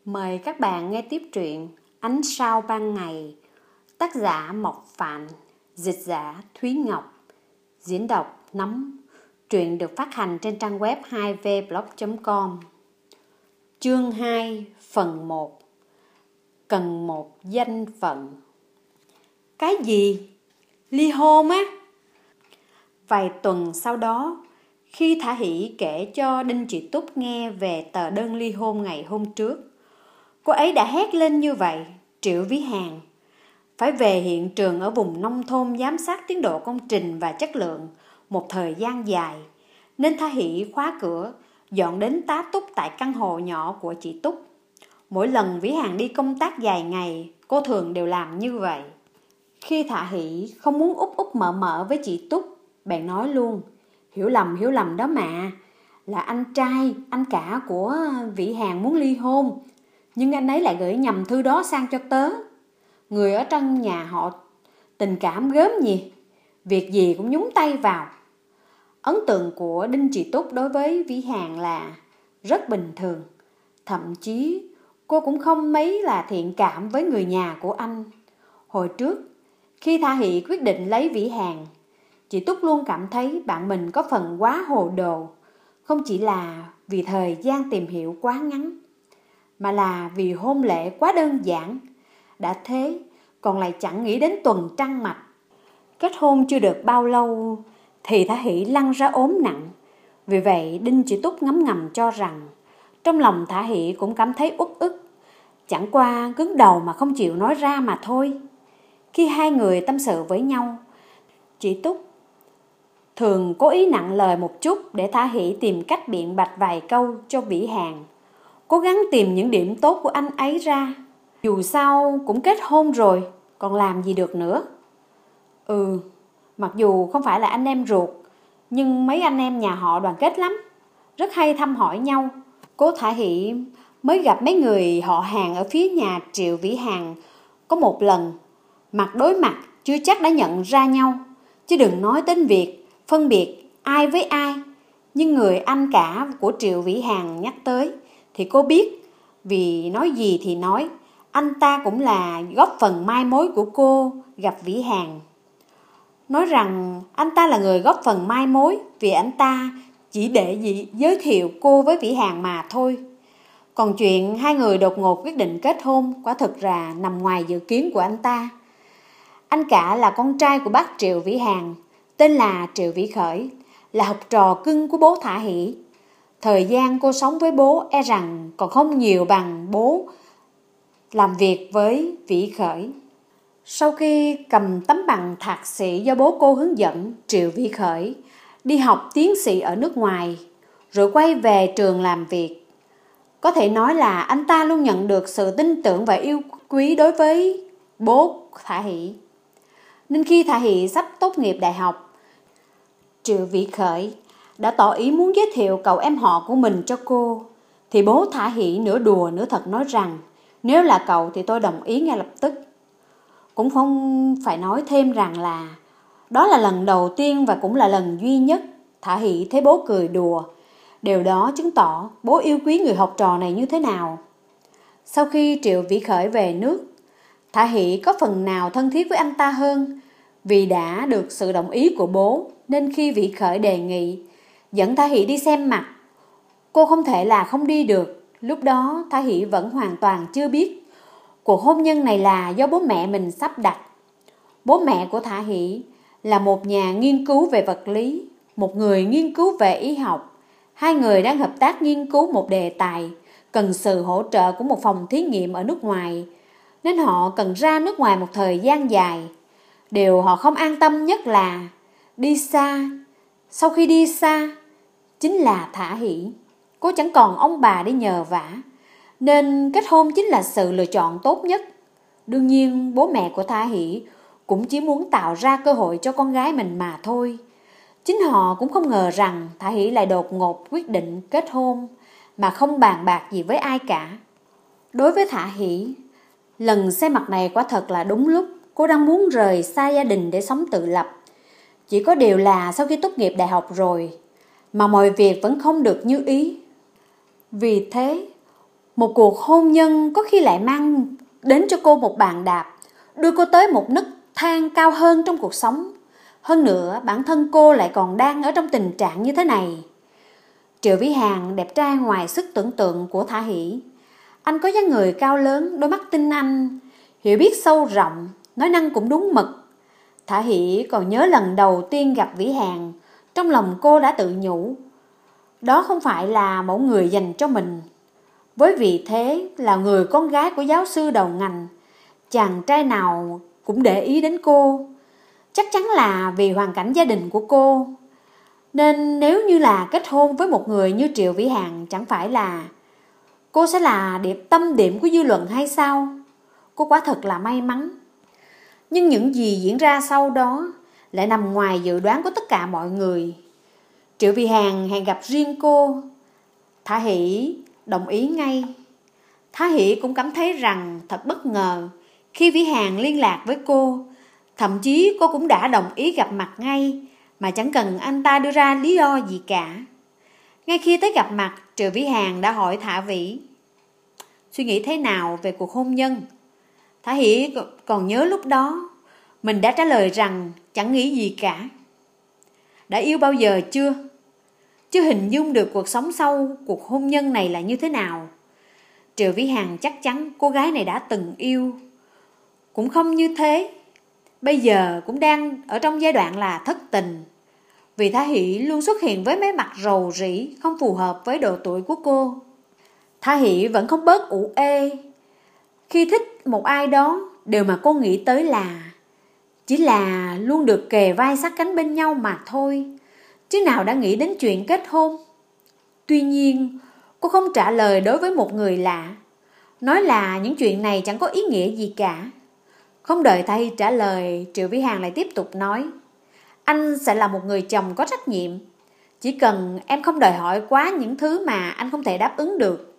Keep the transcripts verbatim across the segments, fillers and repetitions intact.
Mời các bạn nghe tiếp truyện Ánh sao ban ngày, tác giả Mộc Phạm, dịch giả Thúy Ngọc, diễn đọc Nấm. Truyện được phát hành trên trang web hai v blog chấm com. Chương hai, phần một. Cần một danh phận. Cái gì? Ly hôn á? Vài tuần sau đó, khi Thả Hỷ kể cho Đinh Chị Túc nghe về tờ đơn ly hôn ngày hôm trước, cô ấy đã hét lên như vậy. Triệu Vĩ Hàng phải về hiện trường ở vùng nông thôn giám sát tiến độ công trình và chất lượng một thời gian dài, nên Thả Hỷ khóa cửa, dọn đến tá túc tại căn hộ nhỏ của chị Túc. Mỗi lần Vĩ Hàng đi công tác dài ngày, cô thường đều làm như vậy. Khi Thả Hỷ không muốn úp úp mở mở với chị Túc, bèn nói luôn: Hiểu lầm hiểu lầm đó mà, là anh trai, anh cả của Vĩ Hàng muốn ly hôn, nhưng anh ấy lại gửi nhầm thư đó sang cho tớ. Người ở trong nhà họ tình cảm gớm nhỉ, việc gì cũng nhúng tay vào. Ấn tượng của Đinh Chị Túc đối với Vĩ Hàng là rất bình thường. Thậm chí cô cũng không mấy là thiện cảm với người nhà của anh. Hồi trước, khi Thả Hỷ quyết định lấy Vĩ Hàng, chị Túc luôn cảm thấy bạn mình có phần quá hồ đồ. Không chỉ là vì thời gian tìm hiểu quá ngắn, mà là vì hôn lễ quá đơn giản. Đã thế, còn lại chẳng nghĩ đến tuần trăng mật. Kết hôn chưa được bao lâu thì Thả Hỷ lăn ra ốm nặng. Vì vậy Đinh Chị Túc ngấm ngầm cho rằng trong lòng Thả Hỷ cũng cảm thấy uất ức, chẳng qua cứng đầu mà không chịu nói ra mà thôi. Khi hai người tâm sự với nhau, chị Túc thường cố ý nặng lời một chút để Thả Hỷ tìm cách biện bạch vài câu cho Vĩ Hàng, cố gắng tìm những điểm tốt của anh ấy ra. Dù sao cũng kết hôn rồi, còn làm gì được nữa. Ừ, mặc dù không phải là anh em ruột, nhưng mấy anh em nhà họ đoàn kết lắm, rất hay thăm hỏi nhau. Cô Thả Hỷ mới gặp mấy người họ hàng ở phía nhà Triệu Vĩ Hàng có một lần, mặt đối mặt chưa chắc đã nhận ra nhau, chứ đừng nói đến việc phân biệt ai với ai. Nhưng người anh cả của Triệu Vĩ Hàng nhắc tới thì cô biết, vì nói gì thì nói, anh ta cũng là góp phần mai mối của cô gặp Vĩ Hàng. Nói rằng anh ta là người góp phần mai mối vì anh ta chỉ để gì giới thiệu cô với Vĩ Hàng mà thôi. Còn chuyện hai người đột ngột quyết định kết hôn quả thực là nằm ngoài dự kiến của anh ta. Anh cả là con trai của bác Triệu Vĩ Hàng, tên là Triệu Vĩ Khởi, là học trò cưng của bố Thả Hỷ. Thời gian cô sống với bố e rằng còn không nhiều bằng bố làm việc với Vĩ Khởi. Sau khi cầm tấm bằng thạc sĩ do bố cô hướng dẫn, Triệu Vĩ Khởi đi học tiến sĩ ở nước ngoài, rồi quay về trường làm việc. Có thể nói là anh ta luôn nhận được sự tin tưởng và yêu quý đối với bố Thả Hỷ. Nên khi Thả Hỷ sắp tốt nghiệp đại học, Triệu Vĩ Khởi đã tỏ ý muốn giới thiệu cậu em họ của mình cho cô. Thì bố Thả Hỷ nửa đùa nửa thật nói rằng nếu là cậu thì tôi đồng ý ngay lập tức. Cũng không phải nói thêm rằng là đó là lần đầu tiên và cũng là lần duy nhất Thả Hỷ thấy bố cười đùa. Điều đó chứng tỏ bố yêu quý người học trò này như thế nào. Sau khi Triệu Vĩ Khởi về nước, Thả Hỷ có phần nào thân thiết với anh ta hơn. Vì đã được sự đồng ý của bố, nên khi Vĩ Khởi đề nghị dẫn Thả Hỷ đi xem mặt, cô không thể là không đi được. Lúc đó Thả Hỷ vẫn hoàn toàn chưa biết cuộc hôn nhân này là do bố mẹ mình sắp đặt. Bố mẹ của Thả Hỷ là một nhà nghiên cứu về vật lý, một người nghiên cứu về y học. Hai người đang hợp tác nghiên cứu một đề tài cần sự hỗ trợ của một phòng thí nghiệm ở nước ngoài, nên họ cần ra nước ngoài một thời gian dài. Điều họ không an tâm nhất là đi xa. Sau khi đi xa chính là Thả Hỷ. Cô chẳng còn ông bà để nhờ vả, nên kết hôn chính là sự lựa chọn tốt nhất. Đương nhiên bố mẹ của Thả Hỷ cũng chỉ muốn tạo ra cơ hội cho con gái mình mà thôi. Chính họ cũng không ngờ rằng Thả Hỷ lại đột ngột quyết định kết hôn mà không bàn bạc gì với ai cả. Đối với Thả Hỷ, lần xem mặt này quả thật là đúng lúc. Cô đang muốn rời xa gia đình để sống tự lập. Chỉ có điều là sau khi tốt nghiệp đại học rồi mà mọi việc vẫn không được như ý. Vì thế, Một cuộc hôn nhân có khi lại mang đến cho cô một bàn đạp, đưa cô tới một nấc thang cao hơn trong cuộc sống. Hơn nữa, bản thân cô lại còn đang ở trong tình trạng như thế này. Triệu Vĩ Hàn đẹp trai ngoài sức tưởng tượng của Thả Hỷ. Anh có dáng người cao lớn, đôi mắt tinh anh, hiểu biết sâu rộng, nói năng cũng đúng mực. Thả Hỷ còn nhớ lần đầu tiên gặp Vĩ Hàn, trong lòng cô đã tự nhủ, đó không phải là mẫu người dành cho mình. Với vị thế là người con gái của giáo sư đầu ngành, chàng trai nào cũng để ý đến cô. Chắc chắn là vì hoàn cảnh gia đình của cô. Nên nếu như là kết hôn với một người như Triệu Vĩ Hàn, chẳng phải là cô sẽ là điểm tâm điểm của dư luận hay sao? Cô quả thật là may mắn. Nhưng những gì diễn ra sau đó lại nằm ngoài dự đoán của tất cả mọi người. Triệu Vĩ Hàn hẹn gặp riêng cô. Thả Hỷ đồng ý ngay. Thả Hỷ cũng cảm thấy rằng thật bất ngờ khi Vĩ Hàn liên lạc với cô. Thậm chí cô cũng đã đồng ý gặp mặt ngay, mà chẳng cần anh ta đưa ra lý do gì cả. Ngay khi tới gặp mặt, Triệu Vĩ Hàn đã hỏi Thả Vĩ suy nghĩ thế nào về cuộc hôn nhân. Thả Hỷ còn nhớ lúc đó mình đã trả lời rằng chẳng nghĩ gì cả. Đã yêu bao giờ chưa? Chưa hình dung được cuộc sống sau cuộc hôn nhân này là như thế nào. Triệu Vĩ Hàn chắc chắn cô gái này đã từng yêu. Cũng không như thế. Bây giờ cũng đang ở trong giai đoạn là thất tình. Vì Thả Hỷ luôn xuất hiện với mấy mặt rầu rĩ, không phù hợp với độ tuổi của cô. Thả Hỷ vẫn không bớt ủ ê. Khi thích một ai đó, điều mà cô nghĩ tới là chỉ là luôn được kề vai sát cánh bên nhau mà thôi, chứ nào đã nghĩ đến chuyện kết hôn. Tuy nhiên, cô không trả lời đối với một người lạ, nói là những chuyện này chẳng có ý nghĩa gì cả. Không đợi Thả Hỷ trả lời, Triệu Vĩ Hàn lại tiếp tục nói, anh sẽ là một người chồng có trách nhiệm. Chỉ cần em không đòi hỏi quá những thứ mà anh không thể đáp ứng được.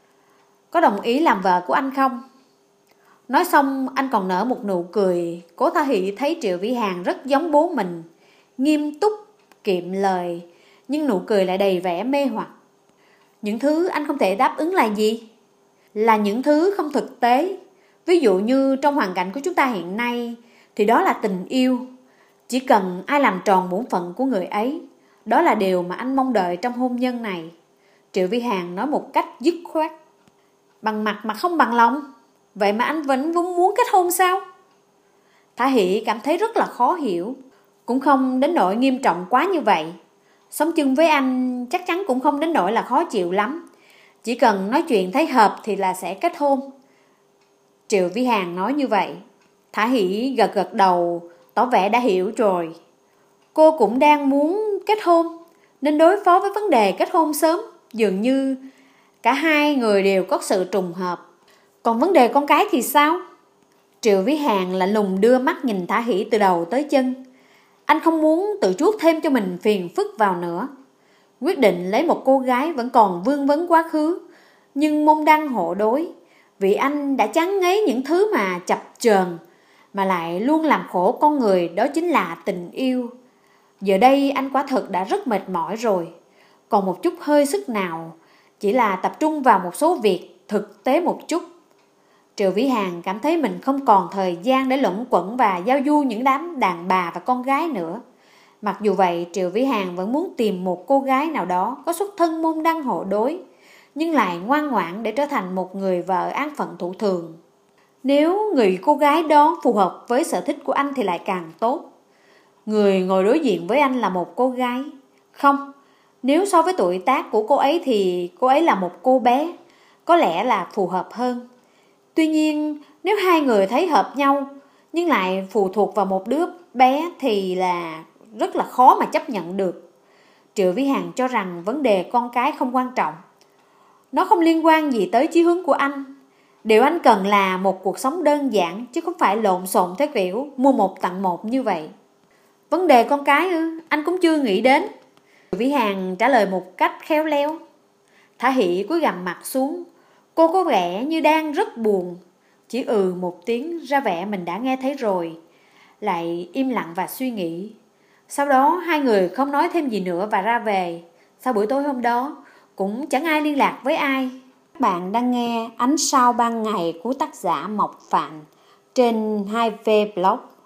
Có đồng ý làm vợ của anh không? Nói xong anh còn nở một nụ cười. Cố Thả Hỷ thấy Triệu Vĩ Hàn rất giống bố mình, nghiêm túc, kiệm lời, nhưng nụ cười lại đầy vẻ mê hoặc. Những thứ anh không thể đáp ứng là gì? Là những thứ không thực tế. Ví dụ như trong hoàn cảnh của chúng ta hiện nay thì đó là tình yêu. Chỉ cần ai làm tròn bổn phận của người ấy, đó là điều mà anh mong đợi trong hôn nhân này. Triệu Vĩ Hàn nói một cách dứt khoát. Bằng mặt mà không bằng lòng. Vậy mà anh vẫn vẫn muốn kết hôn sao? Thả Hỷ cảm thấy rất là khó hiểu. Cũng không đến nỗi nghiêm trọng quá như vậy. Sống chung với anh chắc chắn cũng không đến nỗi là khó chịu lắm. Chỉ cần nói chuyện thấy hợp thì là sẽ kết hôn. Triệu Vĩ Hàn nói như vậy. Thả Hỷ gật gật đầu, tỏ vẻ đã hiểu rồi. Cô cũng đang muốn kết hôn, nên đối phó với vấn đề kết hôn sớm. Dường như cả hai người đều có sự trùng hợp. Còn vấn đề con cái thì sao? Triệu Vĩ Hàn lạnh lùng đưa mắt nhìn Thả Hỷ từ đầu tới chân. Anh không muốn tự chuốc thêm cho mình phiền phức vào nữa. Quyết định lấy một cô gái vẫn còn vương vấn quá khứ, nhưng môn đăng hộ đối. Vì anh đã chán ngấy những thứ mà chập chờn, mà lại luôn làm khổ con người, đó chính là tình yêu. Giờ đây anh quả thực đã rất mệt mỏi rồi. Còn một chút hơi sức nào, chỉ là tập trung vào một số việc thực tế một chút. Triệu Vĩ Hàn cảm thấy mình không còn thời gian để luẩn quẩn và giao du những đám đàn bà và con gái nữa. Mặc dù vậy, Triệu Vĩ Hàn vẫn muốn tìm một cô gái nào đó có xuất thân môn đăng hộ đối, nhưng lại ngoan ngoãn để trở thành một người vợ an phận thủ thường. Nếu người cô gái đó phù hợp với sở thích của anh thì lại càng tốt. Người ngồi đối diện với anh là một cô gái. Không, nếu so với tuổi tác của cô ấy thì cô ấy là một cô bé, có lẽ là phù hợp hơn. Tuy nhiên, nếu hai người thấy hợp nhau nhưng lại phụ thuộc vào một đứa bé thì là rất là khó mà chấp nhận được. Triệu Vĩ Hàn cho rằng vấn đề con cái không quan trọng. Nó không liên quan gì tới chí hướng của anh. Điều anh cần là một cuộc sống đơn giản, chứ không phải lộn xộn theo kiểu mua một tặng một như vậy. Vấn đề con cái ư? Anh cũng chưa nghĩ đến. Triệu Vĩ Hàn trả lời một cách khéo léo. Thả Hỷ cúi gằm mặt xuống. Cô có vẻ như đang rất buồn. Chỉ ừ một tiếng ra vẻ mình đã nghe thấy rồi. Lại im lặng và suy nghĩ. Sau đó hai người không nói thêm gì nữa và ra về. Sau buổi tối hôm đó cũng chẳng ai liên lạc với ai. Các bạn đang nghe Ánh sao ban ngày của tác giả Mộc Phạm trên hai V Blog.